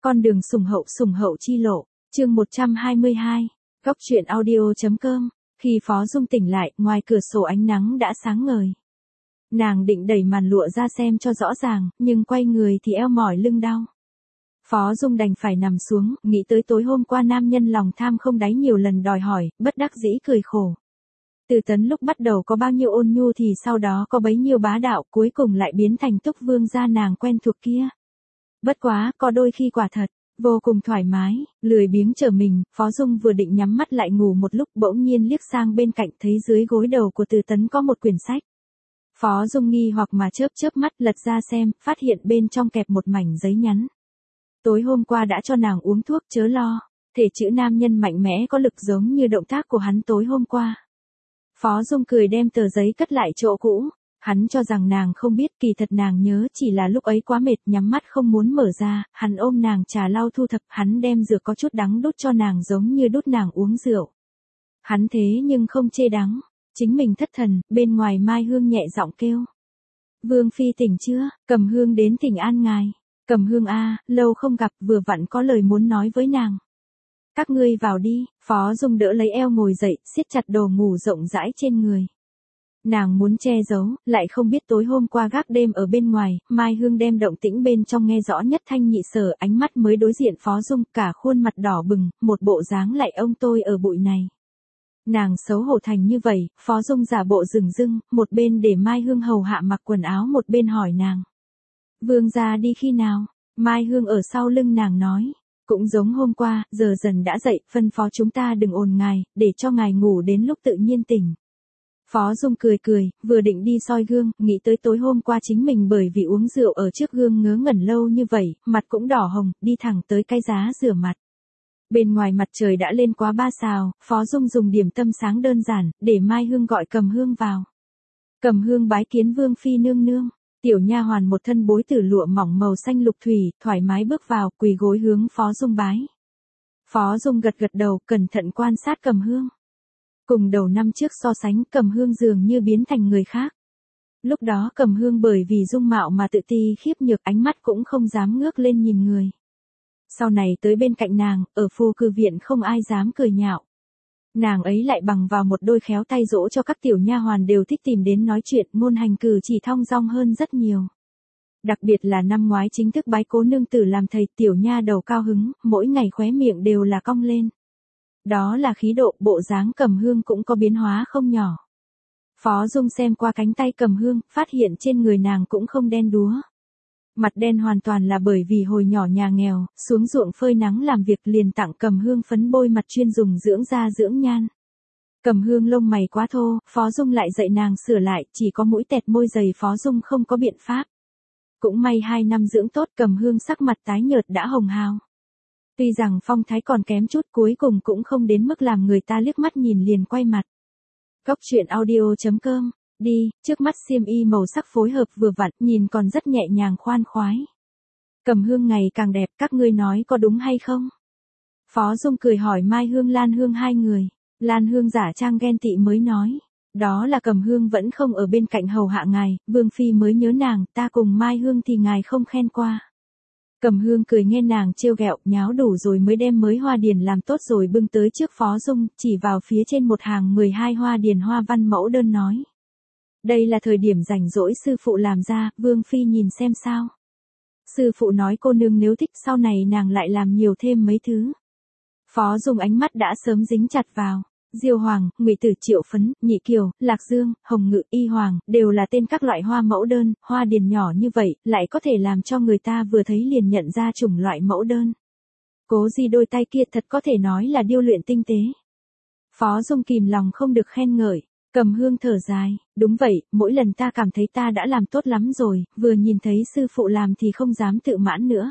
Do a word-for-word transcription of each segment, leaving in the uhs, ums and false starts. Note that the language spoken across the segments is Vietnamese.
Con đường sủng hậu sủng hậu chi lộ, chương một trăm hai mươi hai, góc truyện audio.com, khi Phó Dung tỉnh lại, ngoài cửa sổ ánh nắng đã sáng ngời. Nàng định đẩy màn lụa ra xem cho rõ ràng, nhưng quay người thì eo mỏi lưng đau. Phó Dung đành phải nằm xuống, nghĩ tới tối hôm qua nam nhân lòng tham không đáy nhiều lần đòi hỏi, bất đắc dĩ cười khổ. Từ Tấn lúc bắt đầu có bao nhiêu ôn nhu thì sau đó có bấy nhiêu bá đạo, cuối cùng lại biến thành Túc Vương gia nàng quen thuộc kia. Bất quá, có đôi khi quả thật, vô cùng thoải mái, lười biếng trở mình, Phó Dung vừa định nhắm mắt lại ngủ một lúc bỗng nhiên liếc sang bên cạnh thấy dưới gối đầu của Từ Tấn có một quyển sách. Phó Dung nghi hoặc mà chớp chớp mắt lật ra xem, phát hiện bên trong kẹp một mảnh giấy nhắn. Tối hôm qua đã cho nàng uống thuốc chớ lo, thể chữ nam nhân mạnh mẽ có lực giống như động tác của hắn tối hôm qua. Phó Dung cười đem tờ giấy cất lại chỗ cũ. Hắn cho rằng nàng không biết, kỳ thật nàng nhớ chỉ là lúc ấy quá mệt nhắm mắt không muốn mở ra, hắn ôm nàng trà lau thu thập, hắn đem dược có chút đắng đút cho nàng giống như đút nàng uống rượu. Hắn thế nhưng không chê đắng, chính mình thất thần, bên ngoài Mai Hương nhẹ giọng kêu. Vương Phi tỉnh chưa, Cầm Hương đến thỉnh an ngài. Cầm Hương a, lâu không gặp, vừa vặn có lời muốn nói với nàng. Các ngươi vào đi, Phó Dung đỡ lấy eo ngồi dậy, siết chặt đồ ngủ rộng rãi trên người. Nàng muốn che giấu, lại không biết tối hôm qua gác đêm ở bên ngoài, Mai Hương đem động tĩnh bên trong nghe rõ nhất thanh nhị sở, ánh mắt mới đối diện Phó Dung, cả khuôn mặt đỏ bừng, một bộ dáng lại ông tôi ở bụi này. Nàng xấu hổ thành như vậy, Phó Dung giả bộ rừng rưng, một bên để Mai Hương hầu hạ mặc quần áo một bên hỏi nàng. Vương gia đi khi nào? Mai Hương ở sau lưng nàng nói. Cũng giống hôm qua, giờ dần đã dậy, phân phó chúng ta đừng ồn ngài, để cho ngài ngủ đến lúc tự nhiên tỉnh. Phó Dung cười cười, vừa định đi soi gương, nghĩ tới tối hôm qua chính mình bởi vì uống rượu ở trước gương ngớ ngẩn lâu như vậy, mặt cũng đỏ hồng, đi thẳng tới cái giá rửa mặt. Bên ngoài mặt trời đã lên quá ba sào, Phó Dung dùng điểm tâm sáng đơn giản, để Mai Hương gọi Cầm Hương vào. Cầm Hương bái kiến Vương Phi nương nương, tiểu nha hoàn một thân bối tử lụa mỏng màu xanh lục thủy, thoải mái bước vào, quỳ gối hướng Phó Dung bái. Phó Dung gật gật đầu, cẩn thận quan sát Cầm Hương. Cùng đầu năm trước so sánh, Cầm Hương dường như biến thành người khác. Lúc đó Cầm Hương bởi vì dung mạo mà tự ti khiếp nhược, ánh mắt cũng không dám ngước lên nhìn người. Sau này tới bên cạnh nàng, ở Phu Cư Viện không ai dám cười nhạo. Nàng ấy lại bằng vào một đôi khéo tay dỗ cho các tiểu nha hoàn đều thích tìm đến nói chuyện, ngôn hành cử chỉ thong dong hơn rất nhiều. Đặc biệt là năm ngoái chính thức bái Cố nương tử làm thầy, tiểu nha đầu cao hứng, mỗi ngày khóe miệng đều là cong lên. Đó là khí độ, bộ dáng Cầm Hương cũng có biến hóa không nhỏ. Phó Dung xem qua cánh tay Cầm Hương, phát hiện trên người nàng cũng không đen đúa. Mặt đen hoàn toàn là bởi vì hồi nhỏ nhà nghèo, xuống ruộng phơi nắng làm việc liền tặng Cầm Hương phấn bôi mặt chuyên dùng dưỡng da dưỡng nhan. Cầm Hương lông mày quá thô, Phó Dung lại dạy nàng sửa lại, chỉ có mũi tẹt môi dày Phó Dung không có biện pháp. Cũng may hai năm dưỡng tốt, Cầm Hương sắc mặt tái nhợt đã hồng hào. Tuy rằng phong thái còn kém chút, cuối cùng cũng không đến mức làm người ta liếc mắt nhìn liền quay mặt. Góc truyện audio.com, đi, trước mắt xiêm y màu sắc phối hợp vừa vặn, nhìn còn rất nhẹ nhàng khoan khoái. Cầm Hương ngày càng đẹp, các ngươi nói có đúng hay không? Phó Dung cười hỏi Mai Hương Lan Hương hai người. Lan Hương giả trang ghen tị mới nói. Đó là Cầm Hương vẫn không ở bên cạnh hầu hạ ngài, Vương Phi mới nhớ nàng, ta cùng Mai Hương thì ngài không khen qua. Cầm Hương cười nghe nàng trêu ghẹo, nháo đủ rồi mới đem mới hoa điền làm tốt rồi bưng tới trước Phó Dung, chỉ vào phía trên một hàng mười hai hoa điền hoa văn mẫu đơn nói. Đây là thời điểm rảnh rỗi sư phụ làm ra, Vương Phi nhìn xem sao. Sư phụ nói cô nương nếu thích sau này nàng lại làm nhiều thêm mấy thứ. Phó Dung ánh mắt đã sớm dính chặt vào. Diêu Hoàng, Ngụy Tử Triệu Phấn, Nhị Kiều, Lạc Dương, Hồng Ngự, Y Hoàng, đều là tên các loại hoa mẫu đơn, hoa điền nhỏ như vậy, lại có thể làm cho người ta vừa thấy liền nhận ra chủng loại mẫu đơn. Cố Di đôi tay kia thật có thể nói là điêu luyện tinh tế. Phó Dung kìm lòng không được khen ngợi, Cầm Hương thở dài, đúng vậy, mỗi lần ta cảm thấy ta đã làm tốt lắm rồi, vừa nhìn thấy sư phụ làm thì không dám tự mãn nữa.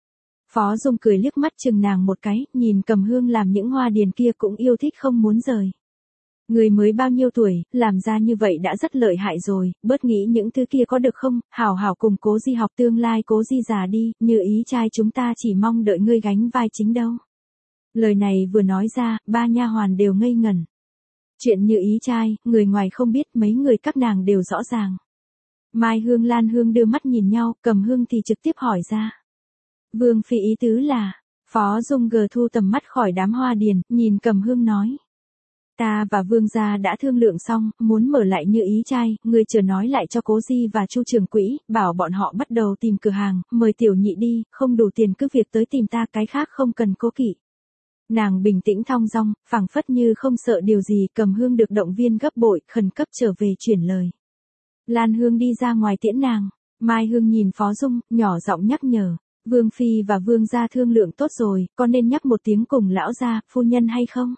Phó Dung cười liếc mắt chừng nàng một cái, nhìn Cầm Hương làm những hoa điền kia cũng yêu thích không muốn rời. Người mới bao nhiêu tuổi, làm ra như vậy đã rất lợi hại rồi, bớt nghĩ những thứ kia có được không, hảo hảo cùng Cố Di học tương lai Cố Di già đi, như ý trai chúng ta chỉ mong đợi ngươi gánh vai chính đâu. Lời này vừa nói ra, ba nha hoàn đều ngây ngẩn. Chuyện như ý trai, người ngoài không biết, mấy người các nàng đều rõ ràng. Mai Hương Lan Hương đưa mắt nhìn nhau, Cầm Hương thì trực tiếp hỏi ra. Vương phi ý tứ là, Phó Dung gờ thu tầm mắt khỏi đám hoa điền, nhìn Cầm Hương nói. Ta và Vương gia đã thương lượng xong, muốn mở lại Như Ý trai, ngươi chờ nói lại cho Cố Di và Chu trưởng quỹ, bảo bọn họ bắt đầu tìm cửa hàng, mời tiểu nhị đi, không đủ tiền cứ việc tới tìm ta, cái khác không cần cố kỵ. Nàng bình tĩnh thong dong, phảng phất như không sợ điều gì, Cầm Hương được động viên gấp bội, khẩn cấp trở về chuyển lời. Lan Hương đi ra ngoài tiễn nàng, Mai Hương nhìn Phó Dung, nhỏ giọng nhắc nhở, Vương phi và Vương gia thương lượng tốt rồi, có nên nhắc một tiếng cùng lão gia, phu nhân hay không?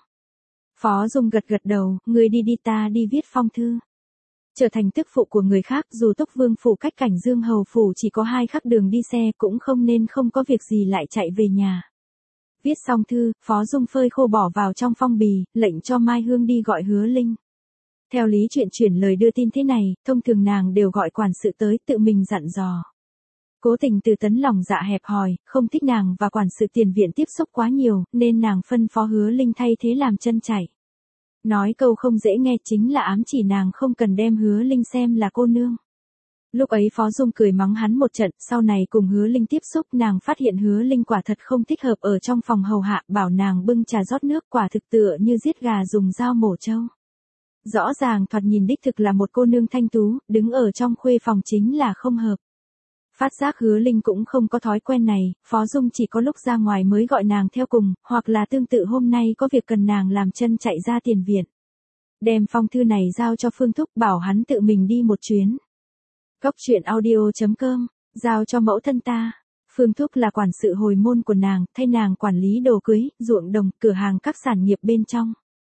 Phó Dung gật gật đầu, ngươi đi đi ta đi viết phong thư. Trở thành tức phụ của người khác, dù Túc Vương phủ cách Cảnh Dương hầu phủ chỉ có hai khắc đường đi xe, cũng không nên không có việc gì lại chạy về nhà. Viết xong thư, Phó Dung phơi khô bỏ vào trong phong bì, lệnh cho Mai Hương đi gọi Hứa Linh. Theo lý chuyện chuyển lời đưa tin thế này, thông thường nàng đều gọi quản sự tới tự mình dặn dò. Cố Tình Từ Tấn lòng dạ hẹp hòi, không thích nàng và quản sự tiền viện tiếp xúc quá nhiều, nên nàng phân phó Hứa Linh thay thế làm chân chạy. Nói câu không dễ nghe chính là ám chỉ nàng không cần đem Hứa Linh xem là cô nương. Lúc ấy Phó Dung cười mắng hắn một trận, sau này cùng Hứa Linh tiếp xúc nàng phát hiện Hứa Linh quả thật không thích hợp ở trong phòng hầu hạ, bảo nàng bưng trà rót nước, quả thực tựa như giết gà dùng dao mổ trâu. Rõ ràng thoạt nhìn đích thực là một cô nương thanh tú, đứng ở trong khuê phòng chính là không hợp. Phát giác Hứa Linh cũng không có thói quen này, Phó Dung chỉ có lúc ra ngoài mới gọi nàng theo cùng, hoặc là tương tự hôm nay có việc cần nàng làm chân chạy ra tiền viện. Đem phong thư này giao cho Phương Thúc, bảo hắn tự mình đi một chuyến. Góc truyện audio chấm com, giao cho mẫu thân ta. Phương Thúc là quản sự hồi môn của nàng, thay nàng quản lý đồ cưới, ruộng đồng, cửa hàng các sản nghiệp bên trong.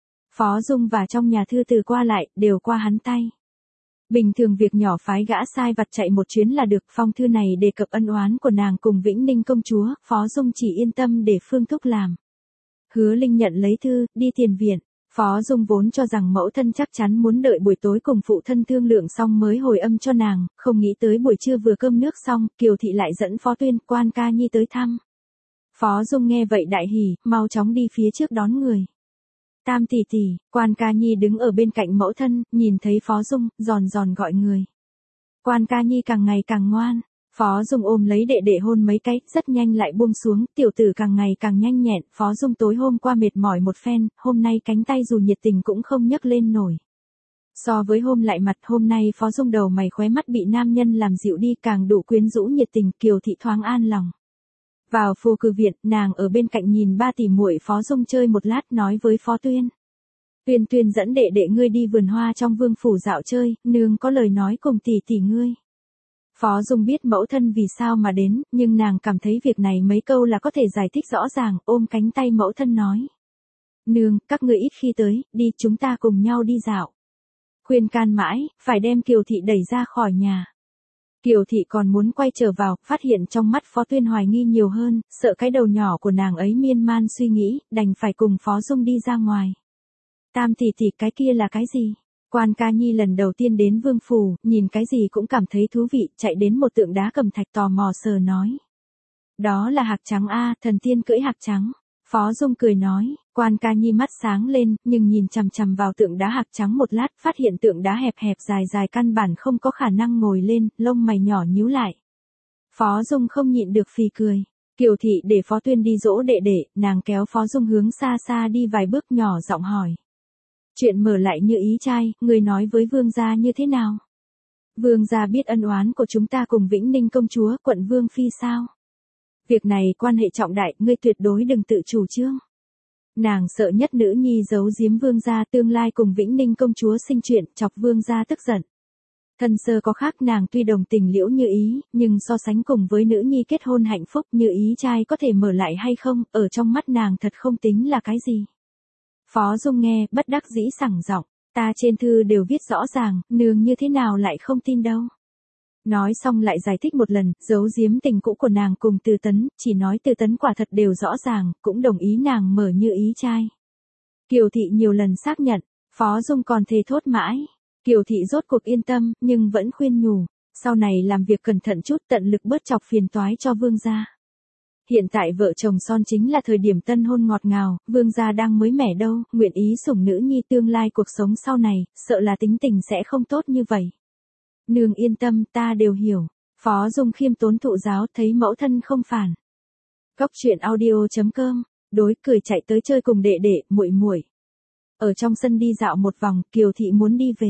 Phó Dung và trong nhà thư từ qua lại, đều qua hắn tay. Bình thường việc nhỏ phái gã sai vặt chạy một chuyến là được, phong thư này đề cập ân oán của nàng cùng Vĩnh Ninh công chúa, Phó Dung chỉ yên tâm để Phương Thúc làm. Hứa Linh nhận lấy thư, đi tiền viện. Phó Dung vốn cho rằng mẫu thân chắc chắn muốn đợi buổi tối cùng phụ thân thương lượng xong mới hồi âm cho nàng, không nghĩ tới buổi trưa vừa cơm nước xong, Kiều Thị lại dẫn Phó Tuyên, Quan Ca Nhi tới thăm. Phó Dung nghe vậy đại hỉ, mau chóng đi phía trước đón người. Tam tỷ tỷ, Quan Ca Nhi đứng ở bên cạnh mẫu thân, nhìn thấy Phó Dung, giòn giòn gọi người. Quan Ca Nhi càng ngày càng ngoan, Phó Dung ôm lấy đệ đệ hôn mấy cái, rất nhanh lại buông xuống, tiểu tử càng ngày càng nhanh nhẹn, Phó Dung tối hôm qua mệt mỏi một phen, hôm nay cánh tay dù nhiệt tình cũng không nhấc lên nổi. So với hôm lại mặt, hôm nay Phó Dung đầu mày khóe mắt bị nam nhân làm dịu đi, càng đủ quyến rũ nhiệt tình, Kiều Thị thoáng an lòng. Vào phù cử viện, nàng ở bên cạnh nhìn ba tỷ muội Phó Dung chơi một lát, nói với Phó Tuyên. Tuyên Tuyên dẫn đệ đệ ngươi đi vườn hoa trong vương phủ dạo chơi, nương có lời nói cùng tỷ tỷ ngươi. Phó Dung biết mẫu thân vì sao mà đến, nhưng nàng cảm thấy việc này mấy câu là có thể giải thích rõ ràng, ôm cánh tay mẫu thân nói. Nương, các ngươi ít khi tới, đi chúng ta cùng nhau đi dạo. Khuyên can mãi, phải đem Kiều Thị đẩy ra khỏi nhà. Kiều Thị còn muốn quay trở vào, phát hiện trong mắt Phó Tuyên hoài nghi nhiều hơn, sợ cái đầu nhỏ của nàng ấy miên man suy nghĩ, đành phải cùng Phó Dung đi ra ngoài. Tam tỷ tỷ, cái kia là cái gì? Quan Ca Nhi lần đầu tiên đến vương phủ, nhìn cái gì cũng cảm thấy thú vị, chạy đến một tượng đá cẩm thạch tò mò sờ nói. Đó là hạc trắng a, thần tiên cưỡi hạc trắng. Phó Dung cười nói, Quan Ca Nhi mắt sáng lên, nhưng nhìn chằm chằm vào tượng đá hạc trắng một lát, phát hiện tượng đá hẹp hẹp dài dài căn bản không có khả năng ngồi lên, lông mày nhỏ nhíu lại. Phó Dung không nhịn được phì cười. Kiều Thị để Phó Tuyên đi dỗ đệ đệ, nàng kéo Phó Dung hướng xa xa đi vài bước, nhỏ giọng hỏi. Chuyện mở lại Như Ý trai, người nói với vương gia như thế nào? Vương gia biết ân oán của chúng ta cùng Vĩnh Ninh công chúa, quận vương phi sao? Việc này quan hệ trọng đại, ngươi tuyệt đối đừng tự chủ trương. Nàng sợ nhất nữ nhi giấu giếm vương gia, tương lai cùng Vĩnh Ninh công chúa sinh chuyện, chọc vương gia tức giận. Thân sơ có khác, nàng tuy đồng tình Liễu Như Ý, nhưng so sánh cùng với nữ nhi kết hôn hạnh phúc, Như Ý trai có thể mở lại hay không, ở trong mắt nàng thật không tính là cái gì. Phó Dung nghe, bất đắc dĩ sẳng giọng, ta trên thư đều viết rõ ràng, nương như thế nào lại không tin đâu. Nói xong lại giải thích một lần, giấu giếm tình cũ của nàng cùng Từ Tấn, chỉ nói Từ Tấn quả thật đều rõ ràng, cũng đồng ý nàng mở Như Ý trai. Kiều Thị nhiều lần xác nhận, Phó Dung còn thề thốt mãi. Kiều Thị rốt cuộc yên tâm, nhưng vẫn khuyên nhủ, sau này làm việc cẩn thận chút, tận lực bớt chọc phiền toái cho vương gia. Hiện tại vợ chồng son chính là thời điểm tân hôn ngọt ngào, vương gia đang mới mẻ đâu, nguyện ý sủng nữ nhi, tương lai cuộc sống sau này, sợ là tính tình sẽ không tốt như vậy. Nương yên tâm, ta đều hiểu. Phó Dung khiêm tốn thụ giáo, thấy mẫu thân không phản Cóc truyện audio chấm com, đối cười chạy tới chơi cùng đệ đệ, muội muội. Ở trong sân đi dạo một vòng, Kiều Thị muốn đi về.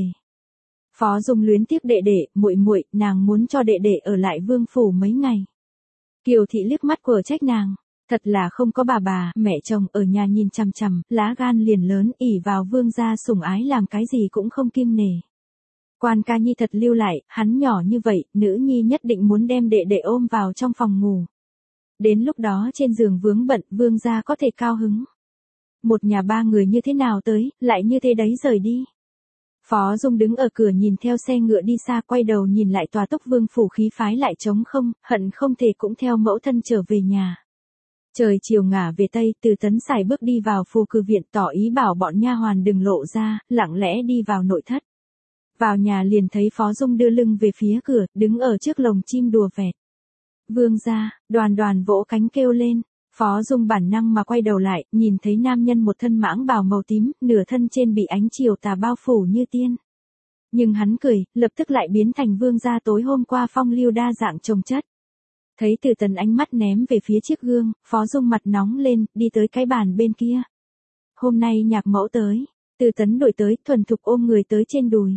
Phó Dung luyến tiếc đệ đệ, muội muội, nàng muốn cho đệ đệ ở lại vương phủ mấy ngày. Kiều Thị liếc mắt quở trách nàng, thật là không có bà bà, mẹ chồng ở nhà nhìn chằm chằm, lá gan liền lớn, ỷ vào vương gia sủng ái làm cái gì cũng không kiêng nể. Quan ca nhi thật lưu lại, hắn nhỏ như vậy, nữ nhi nhất định muốn đem đệ đệ ôm vào trong phòng ngủ. Đến lúc đó trên giường vướng bận, vương gia có thể cao hứng. Một nhà ba người như thế nào tới, lại như thế đấy rời đi. Phó Dung đứng ở cửa nhìn theo xe ngựa đi xa, quay đầu nhìn lại tòa Túc Vương phủ khí phái lại trống không, hận không thể cũng theo mẫu thân trở về nhà. Trời chiều ngả về tây, Từ Tấn xài bước đi vào phù cử viện, tỏ ý bảo bọn nha hoàn đừng lộ ra, lặng lẽ đi vào nội thất. Vào nhà liền thấy Phó Dung đưa lưng về phía cửa, đứng ở trước lồng chim đùa vẹt. Vương gia, Đoàn Đoàn vỗ cánh kêu lên. Phó Dung bản năng mà quay đầu lại, nhìn thấy nam nhân một thân mãng bào màu tím, nửa thân trên bị ánh chiều tà bao phủ như tiên. Nhưng hắn cười, lập tức lại biến thành vương gia tối hôm qua phong lưu đa dạng chồng chất. Thấy Từ Tấn ánh mắt ném về phía chiếc gương, Phó Dung mặt nóng lên, đi tới cái bàn bên kia. Hôm nay nhạc mẫu tới, Từ Tấn đổi tới, thuần thục ôm người tới trên đùi.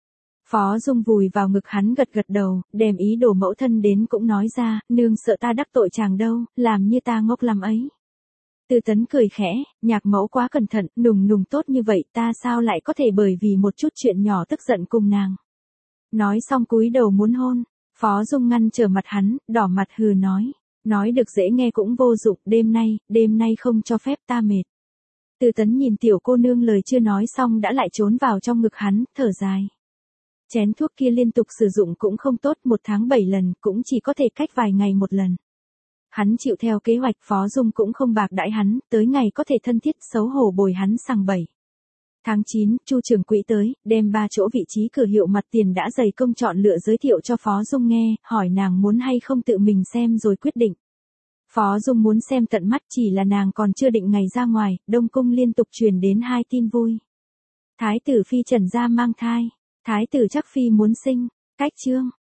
Phó Dung vùi vào ngực hắn gật gật đầu, đem ý đồ mẫu thân đến cũng nói ra, nương sợ ta đắc tội chàng đâu, làm như ta ngốc làm ấy. Từ Tấn cười khẽ, nhạc mẫu quá cẩn thận, nùng nùng tốt như vậy, ta sao lại có thể bởi vì một chút chuyện nhỏ tức giận cùng nàng. Nói xong cúi đầu muốn hôn, Phó Dung ngăn trở mặt hắn, đỏ mặt hừ nói, nói được dễ nghe cũng vô dụng, đêm nay, đêm nay không cho phép ta mệt. Từ Tấn nhìn tiểu cô nương lời chưa nói xong đã lại trốn vào trong ngực hắn, thở dài. Chén thuốc kia liên tục sử dụng cũng không tốt, một tháng bảy lần, cũng chỉ có thể cách vài ngày một lần. Hắn chịu theo kế hoạch, Phó Dung cũng không bạc đãi hắn, tới ngày có thể thân thiết xấu hổ bồi hắn sằng bẩy. Tháng chín, Chu trưởng quỹ tới, đem ba chỗ vị trí cửa hiệu mặt tiền đã dày công chọn lựa giới thiệu cho Phó Dung nghe, hỏi nàng muốn hay không tự mình xem rồi quyết định. Phó Dung muốn xem tận mắt, chỉ là nàng còn chưa định ngày ra ngoài, Đông Cung liên tục truyền đến hai tin vui. Thái tử phi Trần gia mang thai. Thái tử Trắc phi muốn sinh, cách chương.